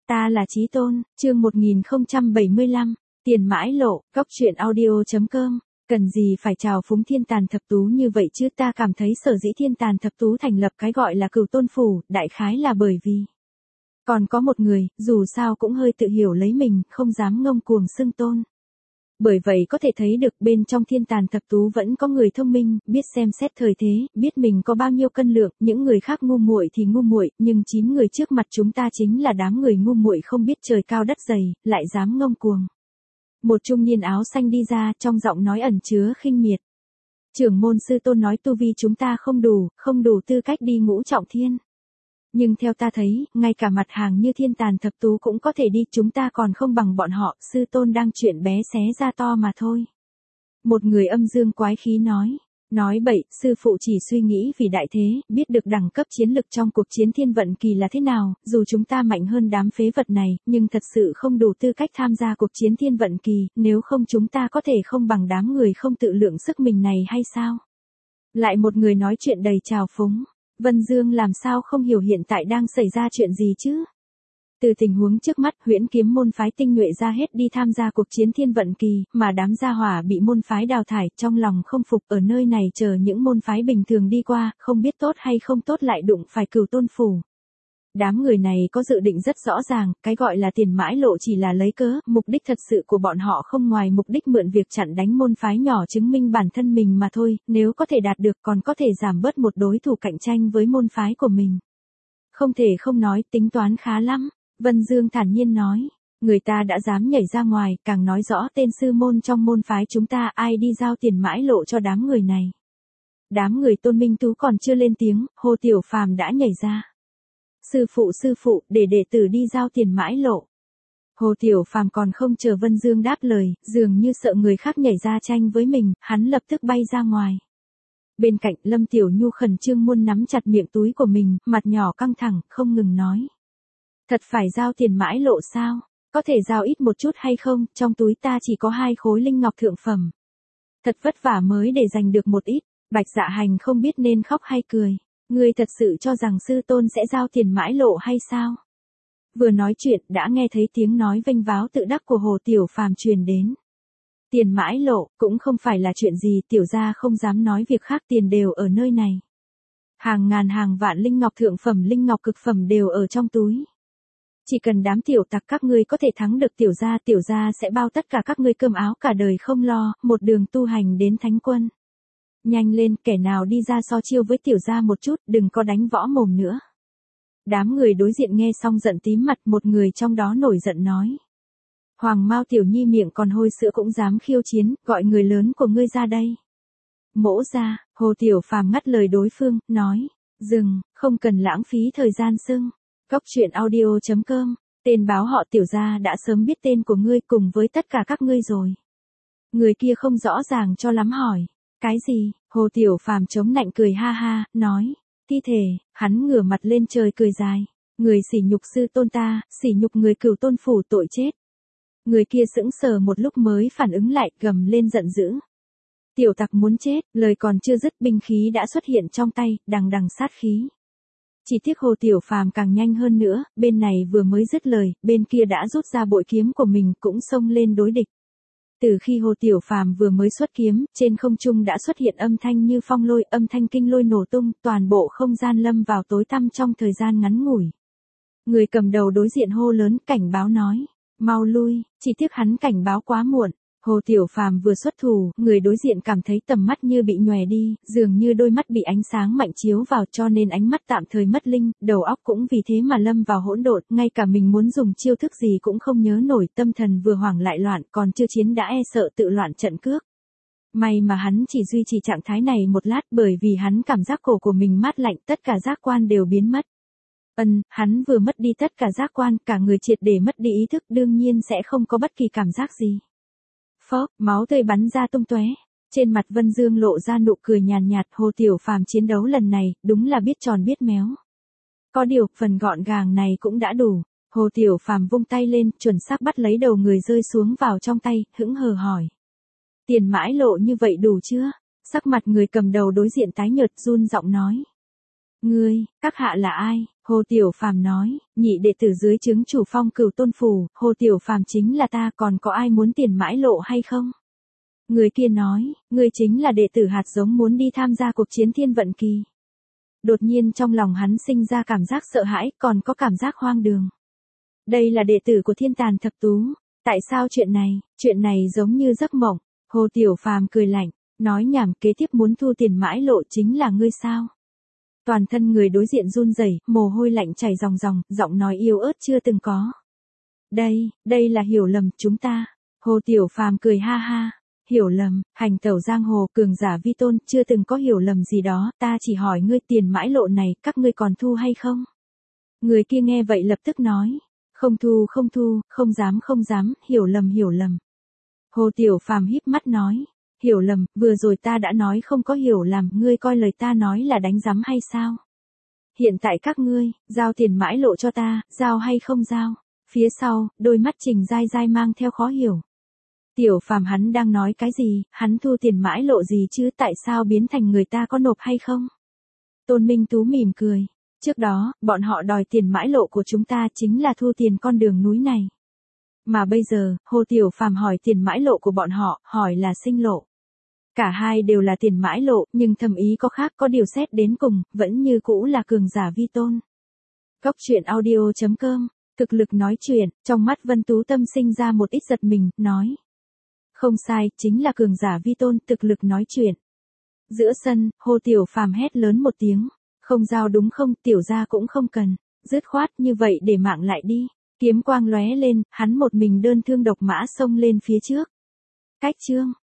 Ta là Chí Tôn, chương 1075, tiền mãi lộ, góc truyện audio.com. Cần gì phải chào phúng thiên tàn thập tú như vậy chứ, ta cảm thấy sở dĩ thiên tàn thập tú thành lập cái gọi là Cửu Tôn Phủ, đại khái là bởi vì còn có một người, dù sao cũng hơi tự hiểu lấy mình, không dám ngông cuồng xưng tôn. Bởi vậy có thể thấy được bên trong thiên tàn thập tú vẫn có người thông minh, biết xem xét thời thế, biết mình có bao nhiêu cân lượng, những người khác ngu muội thì ngu muội, nhưng 9 người trước mặt chúng ta chính là đám người ngu muội không biết trời cao đất dày, lại dám ngông cuồng. Một trung niên áo xanh đi ra, trong giọng nói ẩn chứa khinh miệt. Trưởng môn sư tôn nói tu vi chúng ta không đủ tư cách đi ngũ trọng thiên. Nhưng theo ta thấy, ngay cả mặt hàng như thiên tàn thập tú cũng có thể đi, chúng ta còn không bằng bọn họ, sư tôn đang chuyện bé xé ra to mà thôi. Một người âm dương quái khí nói bậy, sư phụ chỉ suy nghĩ vì đại thế, biết được đẳng cấp chiến lực trong cuộc chiến thiên vận kỳ là thế nào, dù chúng ta mạnh hơn đám phế vật này, nhưng thật sự không đủ tư cách tham gia cuộc chiến thiên vận kỳ, nếu không chúng ta có thể không bằng đám người không tự lượng sức mình này hay sao? Lại một người nói chuyện đầy trào phúng. Vân Dương làm sao không hiểu hiện tại đang xảy ra chuyện gì chứ? Từ tình huống trước mắt, Huyễn Kiếm môn phái tinh nhuệ ra hết đi tham gia cuộc chiến thiên vận kỳ, mà đám gia hỏa bị môn phái đào thải, trong lòng không phục, ở nơi này chờ những môn phái bình thường đi qua, không biết tốt hay không tốt lại đụng phải Cửu Tôn Phủ. Đám người này có dự định rất rõ ràng, cái gọi là tiền mãi lộ chỉ là lấy cớ, mục đích thật sự của bọn họ không ngoài mục đích mượn việc chặn đánh môn phái nhỏ chứng minh bản thân mình mà thôi, nếu có thể đạt được còn có thể giảm bớt một đối thủ cạnh tranh với môn phái của mình. Không thể không nói, tính toán khá lắm, Vân Dương thản nhiên nói. Người ta đã dám nhảy ra ngoài, càng nói rõ tên sư môn trong môn phái chúng ta ai đi giao tiền mãi lộ cho đám người này. Đám người Tôn Minh Tú còn chưa lên tiếng, Hồ Tiểu Phàm đã nhảy ra. Sư phụ, để đệ tử đi giao tiền mãi lộ. Hồ Tiểu Phàm còn không chờ Vân Dương đáp lời, dường như sợ người khác nhảy ra tranh với mình, hắn lập tức bay ra ngoài. Bên cạnh Lâm Tiểu Nhu khẩn trương muốn nắm chặt miệng túi của mình, mặt nhỏ căng thẳng, không ngừng nói. Thật phải giao tiền mãi lộ sao? Có thể giao ít một chút hay không? Trong túi ta chỉ có 2 khối linh ngọc thượng phẩm. Thật vất vả mới để giành được một ít. Bạch Dạ Hành không biết nên khóc hay cười. Ngươi thật sự cho rằng sư tôn sẽ giao tiền mãi lộ hay sao? Vừa nói chuyện đã nghe thấy tiếng nói vênh váo tự đắc của Hồ Tiểu Phàm truyền đến. Tiền mãi lộ cũng không phải là chuyện gì, tiểu gia không dám nói việc khác, tiền đều ở nơi này. Hàng ngàn hàng vạn linh ngọc thượng phẩm, linh ngọc cực phẩm đều ở trong túi. Chỉ cần đám tiểu tặc các ngươi có thể thắng được tiểu gia sẽ bao tất cả các ngươi cơm áo cả đời không lo, một đường tu hành đến thánh quân. Nhanh lên, kẻ nào đi ra so chiêu với tiểu gia một chút, đừng có đánh võ mồm nữa. Đám người đối diện nghe xong giận tím mặt, một người trong đó nổi giận nói. Hoàng Mao tiểu nhi miệng còn hôi sữa cũng dám khiêu chiến, gọi người lớn của ngươi ra đây. Mỗ ra, Hồ Tiểu Phàm ngắt lời đối phương, nói. Dừng, không cần lãng phí thời gian xưng. Góc truyện audio.com, tên báo họ Tiểu gia đã sớm biết tên của ngươi cùng với tất cả các ngươi rồi. Người kia không rõ ràng cho lắm hỏi. Cái gì? Hồ Tiểu Phàm chống nạnh cười ha ha, nói. Thi thể, hắn ngửa mặt lên trời cười dài. Người sỉ nhục sư tôn ta, sỉ nhục người Cửu Tôn Phủ, tội chết. Người kia sững sờ một lúc mới phản ứng lại, gầm lên giận dữ. Tiểu tặc muốn chết, lời còn chưa dứt binh khí đã xuất hiện trong tay, đằng đằng sát khí. Chỉ tiếc Hồ Tiểu Phàm càng nhanh hơn nữa, bên này vừa mới dứt lời, bên kia đã rút ra bội kiếm của mình cũng xông lên đối địch. Từ khi Hồ Tiểu Phàm vừa mới xuất kiếm, trên không trung đã xuất hiện âm thanh như phong lôi, âm thanh kinh lôi nổ tung, toàn bộ không gian lâm vào tối tăm trong thời gian ngắn ngủi. Người cầm đầu đối diện hô lớn, cảnh báo nói, mau lui, chỉ tiếc hắn cảnh báo quá muộn. Hồ Tiểu Phàm vừa xuất thủ, người đối diện cảm thấy tầm mắt như bị nhòe đi, dường như đôi mắt bị ánh sáng mạnh chiếu vào cho nên ánh mắt tạm thời mất linh, đầu óc cũng vì thế mà lâm vào hỗn độn, ngay cả mình muốn dùng chiêu thức gì cũng không nhớ nổi, tâm thần vừa hoảng lại loạn, còn chưa chiến đã sợ tự loạn trận cước. May mà hắn chỉ duy trì trạng thái này một lát, bởi vì hắn cảm giác cổ của mình mát lạnh, tất cả giác quan đều biến mất. Hắn vừa mất đi tất cả giác quan, cả người triệt để mất đi ý thức, đương nhiên sẽ không có bất kỳ cảm giác gì. Phốc, máu tươi bắn ra tung tóe. Trên mặt Vân Dương lộ ra nụ cười nhàn nhạt, Hồ Tiểu Phàm chiến đấu lần này, đúng là biết tròn biết méo. Có điều, phần gọn gàng này cũng đã đủ. Hồ Tiểu Phàm vung tay lên, chuẩn xác bắt lấy đầu người rơi xuống vào trong tay, hững hờ hỏi. Tiền mãi lộ như vậy đủ chưa? Sắc mặt người cầm đầu đối diện tái nhợt, run giọng nói. Các hạ là ai? Hồ Tiểu Phàm nói, nhị đệ tử dưới trướng chủ Phong Cửu Tôn phủ, Hồ Tiểu Phàm chính là ta, còn có ai muốn tiền mãi lộ hay không? Người kia nói, ngươi chính là đệ tử hạt giống muốn đi tham gia cuộc chiến thiên vận kỳ. Đột nhiên trong lòng hắn sinh ra cảm giác sợ hãi, còn có cảm giác hoang đường. Đây là đệ tử của Thiên Tàn Thập Tú, tại sao chuyện này giống như giấc mộng. Hồ Tiểu Phàm cười lạnh, nói nhảm, kế tiếp muốn thu tiền mãi lộ chính là ngươi sao? Toàn thân người đối diện run rẩy, mồ hôi lạnh chảy ròng ròng, giọng nói yếu ớt chưa từng có. Đây là hiểu lầm chúng ta. Hồ Tiểu Phàm cười ha ha. Hiểu lầm, hành tẩu giang hồ, cường giả vi tôn, chưa từng có hiểu lầm gì đó, ta chỉ hỏi ngươi tiền mãi lộ này, các ngươi còn thu hay không? Người kia nghe vậy lập tức nói, không thu, không dám, hiểu lầm. Hồ Tiểu Phàm híp mắt nói, hiểu lầm, vừa rồi ta đã nói không có hiểu lầm, ngươi coi lời ta nói là đánh giám hay sao? Hiện tại các ngươi, giao tiền mãi lộ cho ta, giao hay không giao? Phía sau, đôi mắt Trình Giai Giai mang theo khó hiểu. Tiểu Phàm hắn đang nói cái gì, hắn thu tiền mãi lộ gì chứ, tại sao biến thành người ta có nộp hay không? Tôn Minh Tú mỉm cười, trước đó, bọn họ đòi tiền mãi lộ của chúng ta chính là thu tiền con đường núi này. Mà bây giờ, Hồ Tiểu Phàm hỏi tiền mãi lộ của bọn họ, hỏi là sinh lộ. Cả hai đều là tiền mãi lộ, nhưng thầm ý có khác, có điều xét đến cùng, vẫn như cũ là cường giả vi tôn. Góc truyện audio.com, thực lực nói chuyện, trong mắt Vân Tú Tâm sinh ra một ít giật mình, nói. Không sai, chính là cường giả vi tôn, thực lực nói chuyện. Giữa sân, Hồ Tiểu Phàm hét lớn một tiếng, không giao đúng không, tiểu gia cũng không cần, dứt khoát như vậy để mạng lại đi. Kiếm quang lóe lên, hắn một mình đơn thương độc mã xông lên phía trước. Cách chương